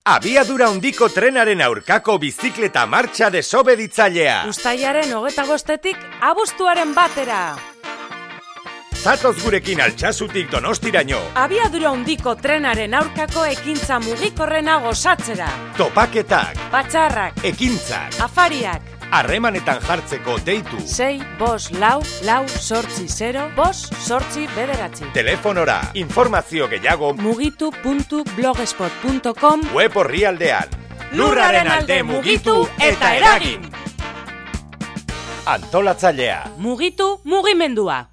Abiadura handiko trenaren aurkako bizikleta martxa desobeditzailea. Uztailaren 25-etik abuztuaren 1-era. Zatoz gurekin Altsasutik Donostiraino. Abiadura handiko trenaren aurkako ekintza mugikorrena gozatzera. Topaketak, patxarrak, ekintzak, afariak. Harremanetan jartzeko deitu. 654-408-9. Telefonora, informazio gehiago mugitu.blogspot.com web orrialdean. Lurraren alde mugitu eta eragin. Antolatzailea. Mugitu mugimendua.